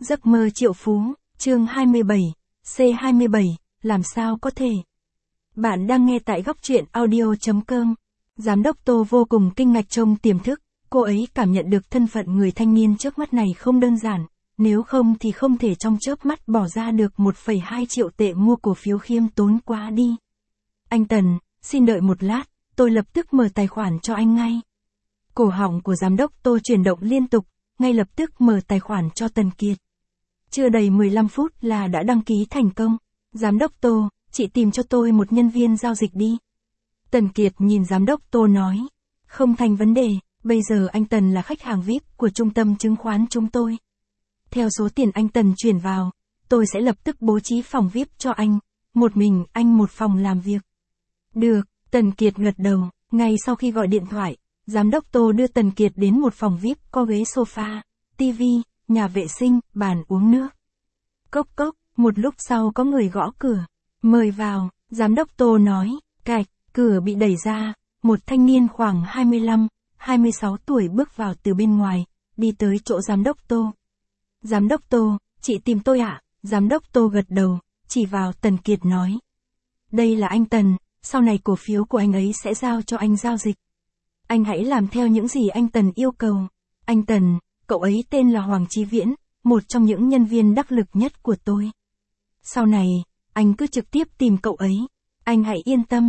Giấc mơ triệu phú, chương 27, C27, làm sao có thể? Bạn đang nghe tại góc truyện audio.com. Giám đốc Tô vô cùng kinh ngạc trong tiềm thức, cô ấy cảm nhận được thân phận người thanh niên trước mắt này không đơn giản, nếu không thì không thể trong chớp mắt bỏ ra được 1,2 triệu tệ mua cổ phiếu khiêm tốn quá đi. Anh Tần, xin đợi một lát, tôi lập tức mở tài khoản cho anh ngay. Cổ họng của giám đốc Tô chuyển động liên tục, ngay lập tức mở tài khoản cho Tần Kiệt. Chưa đầy 15 phút là đã đăng ký thành công. Giám đốc Tô, chị tìm cho tôi một nhân viên giao dịch đi. Tần Kiệt nhìn giám đốc Tô nói. Không thành vấn đề, bây giờ anh Tần là khách hàng VIP của trung tâm chứng khoán chúng tôi. Theo số tiền anh Tần chuyển vào, tôi sẽ lập tức bố trí phòng VIP cho anh. Một mình anh một phòng làm việc. Được, Tần Kiệt gật đầu. Ngay sau khi gọi điện thoại, giám đốc Tô đưa Tần Kiệt đến một phòng VIP có ghế sofa, tivi, nhà vệ sinh, bàn uống nước. Cốc cốc, một lúc sau có người gõ cửa. Mời vào, giám đốc Tô nói. Cạch, cửa bị đẩy ra, một thanh niên khoảng 25, 26 tuổi bước vào từ bên ngoài, đi tới chỗ giám đốc Tô. Giám đốc Tô, chị tìm tôi ạ? Giám đốc Tô gật đầu, chỉ vào Tần Kiệt nói. Đây là anh Tần, sau này cổ phiếu của anh ấy sẽ giao cho anh giao dịch. Anh hãy làm theo những gì anh Tần yêu cầu. Anh Tần, cậu ấy tên là Hoàng Chí Viễn, một trong những nhân viên đắc lực nhất của tôi. Sau này, anh cứ trực tiếp tìm cậu ấy. Anh hãy yên tâm.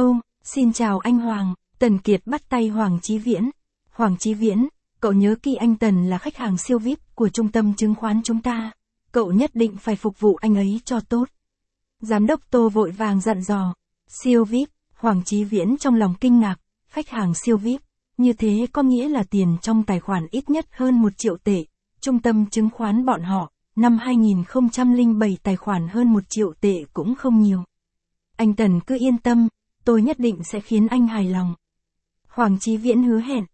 Xin chào anh Hoàng. Tần Kiệt bắt tay Hoàng Chí Viễn. Hoàng Chí Viễn, cậu nhớ kỹ anh Tần là khách hàng siêu VIP của trung tâm chứng khoán chúng ta. Cậu nhất định phải phục vụ anh ấy cho tốt. Giám đốc Tô vội vàng dặn dò. Siêu VIP, Hoàng Chí Viễn trong lòng kinh ngạc. Khách hàng siêu VIP, như thế có nghĩa là tiền trong tài khoản ít nhất hơn 1 triệu tệ. Trung tâm chứng khoán bọn họ, năm 2007 tài khoản hơn 1 triệu tệ cũng không nhiều. Anh Tần cứ yên tâm, tôi nhất định sẽ khiến anh hài lòng. Hoàng Chí Viễn hứa hẹn.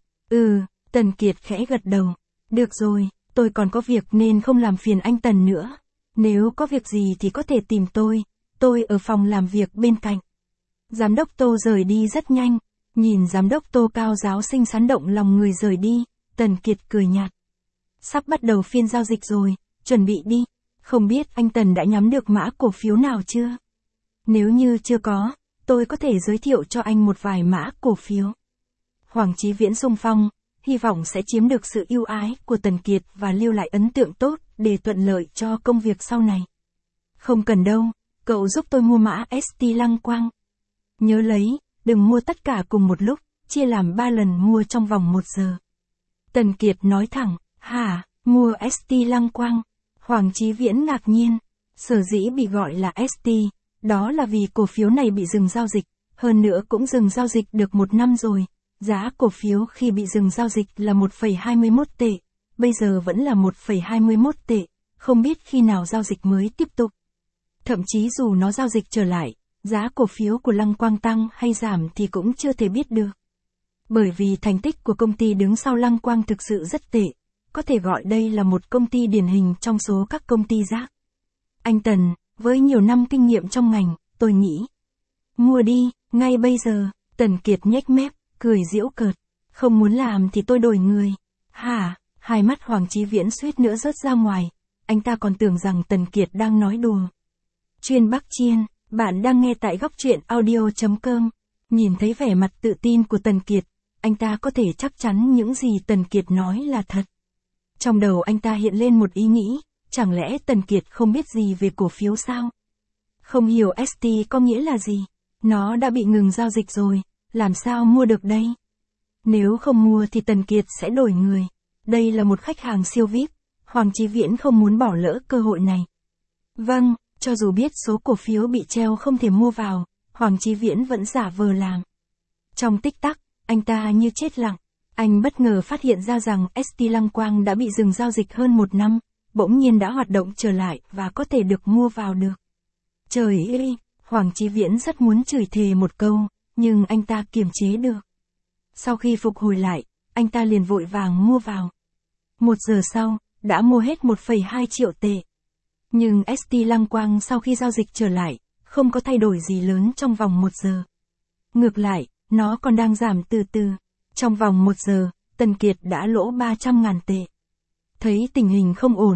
Tần Kiệt khẽ gật đầu. Được rồi, tôi còn có việc nên không làm phiền anh Tần nữa. Nếu có việc gì thì có thể tìm tôi ở phòng làm việc bên cạnh. Giám đốc Tô rời đi rất nhanh. Nhìn giám đốc Tô cao giáo xinh xắn động lòng người rời đi, Tần Kiệt cười nhạt. Sắp bắt đầu phiên giao dịch rồi, chuẩn bị đi. Không biết anh Tần đã nhắm được mã cổ phiếu nào chưa? Nếu như chưa có, tôi có thể giới thiệu cho anh một vài mã cổ phiếu. Hoàng Chí Viễn xung phong, hy vọng sẽ chiếm được sự ưu ái của Tần Kiệt và lưu lại ấn tượng tốt để thuận lợi cho công việc sau này. Không cần đâu, cậu giúp tôi mua mã ST Lăng Quang. Nhớ lấy, đừng mua tất cả cùng một lúc, chia làm 3 lần mua trong vòng 1 giờ. Tần Kiệt nói thẳng, hả, mua ST Lăng Quang? Hoàng Chí Viễn ngạc nhiên, sở dĩ bị gọi là ST, đó là vì cổ phiếu này bị dừng giao dịch, hơn nữa cũng dừng giao dịch được 1 năm rồi. Giá cổ phiếu khi bị dừng giao dịch là 1,21 tệ, bây giờ vẫn là 1,21 tệ, không biết khi nào giao dịch mới tiếp tục. Thậm chí dù nó giao dịch trở lại, giá cổ phiếu của Lăng Quang tăng hay giảm thì cũng chưa thể biết được. Bởi vì thành tích của công ty đứng sau Lăng Quang thực sự rất tệ, có thể gọi đây là một công ty điển hình trong số các công ty rác. Anh Tần, với nhiều năm kinh nghiệm trong ngành, tôi nghĩ. Mua đi, ngay bây giờ. Tần Kiệt nhếch mép, cười giễu cợt. Không muốn làm thì tôi đổi người. Hả? Hai mắt Hoàng Chí Viễn suýt nữa rớt ra ngoài. Anh ta còn tưởng rằng Tần Kiệt đang nói đùa. Chuyên Bắc Chiên, bạn đang nghe tại góc truyện audio.com. Nhìn thấy vẻ mặt tự tin của Tần Kiệt, anh ta có thể chắc chắn những gì Tần Kiệt nói là thật. Trong đầu anh ta hiện lên một ý nghĩ, chẳng lẽ Tần Kiệt không biết gì về cổ phiếu sao? Không hiểu ST có nghĩa là gì? Nó đã bị ngừng giao dịch rồi, làm sao mua được đây? Nếu không mua thì Tần Kiệt sẽ đổi người. Đây là một khách hàng siêu VIP, Hoàng Chí Viễn không muốn bỏ lỡ cơ hội này. Vâng, cho dù biết số cổ phiếu bị treo không thể mua vào, Hoàng Chí Viễn vẫn giả vờ làm. Trong tích tắc, anh ta như chết lặng. Anh bất ngờ phát hiện ra rằng ST Lăng Quang đã bị dừng giao dịch hơn 1 năm, bỗng nhiên đã hoạt động trở lại và có thể được mua vào được. Trời ơi, Hoàng Chí Viễn rất muốn chửi thề một câu, nhưng anh ta kiềm chế được. Sau khi phục hồi lại, anh ta liền vội vàng mua vào. 1 giờ sau, đã mua hết 1,2 triệu tệ. Nhưng ST Lăng Quang sau khi giao dịch trở lại, không có thay đổi gì lớn trong vòng 1 giờ. Ngược lại, nó còn đang giảm từ từ. Trong vòng 1 giờ, Tần Kiệt đã lỗ 300.000 tệ. Thấy tình hình không ổn,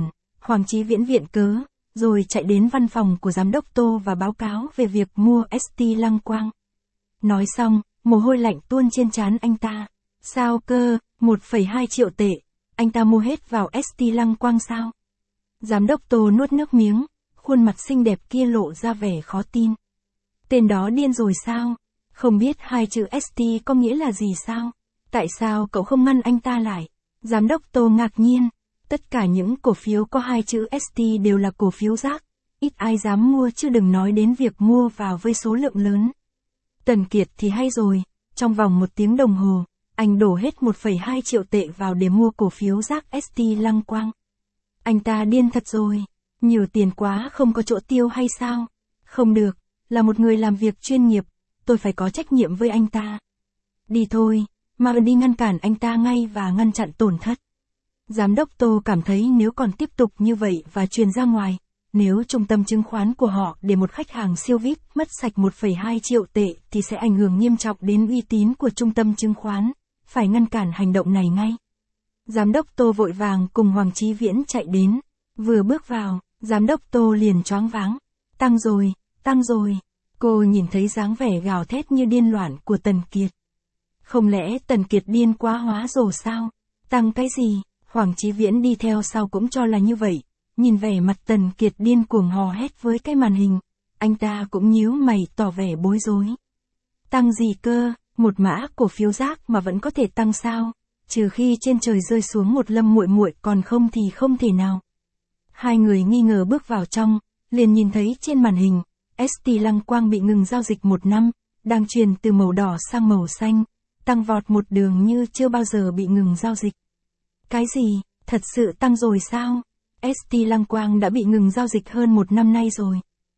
Hoàng Chí Viễn viện cớ, rồi chạy đến văn phòng của giám đốc Tô và báo cáo về việc mua ST Lăng Quang. Nói xong, mồ hôi lạnh tuôn trên trán anh ta. Sao cơ, 1,2 triệu tệ, anh ta mua hết vào ST Lăng Quang sao? Giám đốc Tô nuốt nước miếng, khuôn mặt xinh đẹp kia lộ ra vẻ khó tin. Tên đó điên rồi sao? Không biết hai chữ ST có nghĩa là gì sao? Tại sao cậu không ngăn anh ta lại? Giám đốc Tô ngạc nhiên. Tất cả những cổ phiếu có hai chữ ST đều là cổ phiếu rác. Ít ai dám mua chứ đừng nói đến việc mua vào với số lượng lớn. Tần Kiệt thì hay rồi. Trong vòng 1 tiếng đồng hồ, anh đổ hết 1,2 triệu tệ vào để mua cổ phiếu rác ST Lăng Quang. Anh ta điên thật rồi. Nhiều tiền quá không có chỗ tiêu hay sao? Không được, là một người làm việc chuyên nghiệp, tôi phải có trách nhiệm với anh ta. Đi thôi, mà đi ngăn cản anh ta ngay và ngăn chặn tổn thất. Giám đốc Tô cảm thấy nếu còn tiếp tục như vậy và truyền ra ngoài, nếu trung tâm chứng khoán của họ để một khách hàng siêu VIP mất sạch 1,2 triệu tệ thì sẽ ảnh hưởng nghiêm trọng đến uy tín của trung tâm chứng khoán, phải ngăn cản hành động này ngay. Giám đốc Tô vội vàng cùng Hoàng Chí Viễn chạy đến, vừa bước vào, giám đốc Tô liền choáng váng. Tăng rồi, tăng rồi. Cô nhìn thấy dáng vẻ gào thét như điên loạn của Tần Kiệt. Không lẽ Tần Kiệt điên quá hóa rồi sao? Tăng cái gì? Hoàng Chí Viễn đi theo sau cũng cho là như vậy. Nhìn vẻ mặt Tần Kiệt điên cuồng hò hét với cái màn hình, anh ta cũng nhíu mày tỏ vẻ bối rối. Tăng gì cơ, một mã cổ phiếu rác mà vẫn có thể tăng sao? Trừ khi trên trời rơi xuống một Lâm Muội Muội, còn không thì không thể nào. Hai người nghi ngờ bước vào trong, liền nhìn thấy trên màn hình, ST Lăng Quang bị ngừng giao dịch 1 năm, đang chuyển từ màu đỏ sang màu xanh, tăng vọt một đường như chưa bao giờ bị ngừng giao dịch. Cái gì, thật sự tăng rồi sao? ST Lăng Quang đã bị ngừng giao dịch hơn 1 năm nay rồi.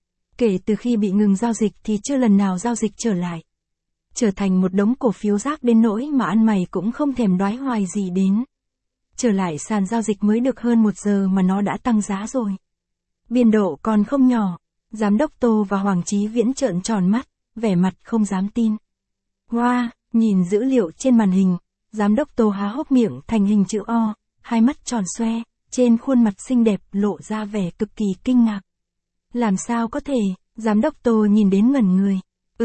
Kể từ khi bị ngừng giao dịch thì chưa lần nào giao dịch trở lại. Trở thành một đống cổ phiếu rác đến nỗi mà ăn mày cũng không thèm đoái hoài gì đến. Trở lại sàn giao dịch mới được hơn 1 giờ mà nó đã tăng giá rồi. Biên độ còn không nhỏ. Giám đốc Tô và Hoàng Chí Viễn trợn tròn mắt, vẻ mặt không dám tin. Wow, nhìn dữ liệu trên màn hình, giám đốc Tô há hốc miệng thành hình chữ O, hai mắt tròn xoe, trên khuôn mặt xinh đẹp lộ ra vẻ cực kỳ kinh ngạc. Làm sao có thể, giám đốc Tô nhìn đến ngẩn người.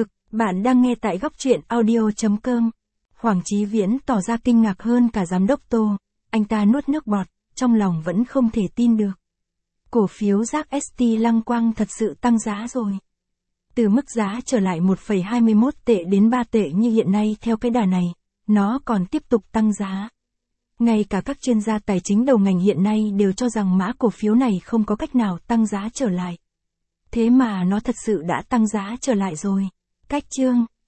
Bạn đang nghe tại góc truyện audio.com. Hoàng Chí Viễn tỏ ra kinh ngạc hơn cả giám đốc Tô, anh ta nuốt nước bọt, trong lòng vẫn không thể tin được. Cổ phiếu rác ST Lăng Quang thật sự tăng giá rồi. Từ mức giá trở lại 1,21 tệ đến 3 tệ như hiện nay theo cái đà này, nó còn tiếp tục tăng giá. Ngay cả các chuyên gia tài chính đầu ngành hiện nay đều cho rằng mã cổ phiếu này không có cách nào tăng giá trở lại. Thế mà nó thật sự đã tăng giá trở lại rồi. Cách chương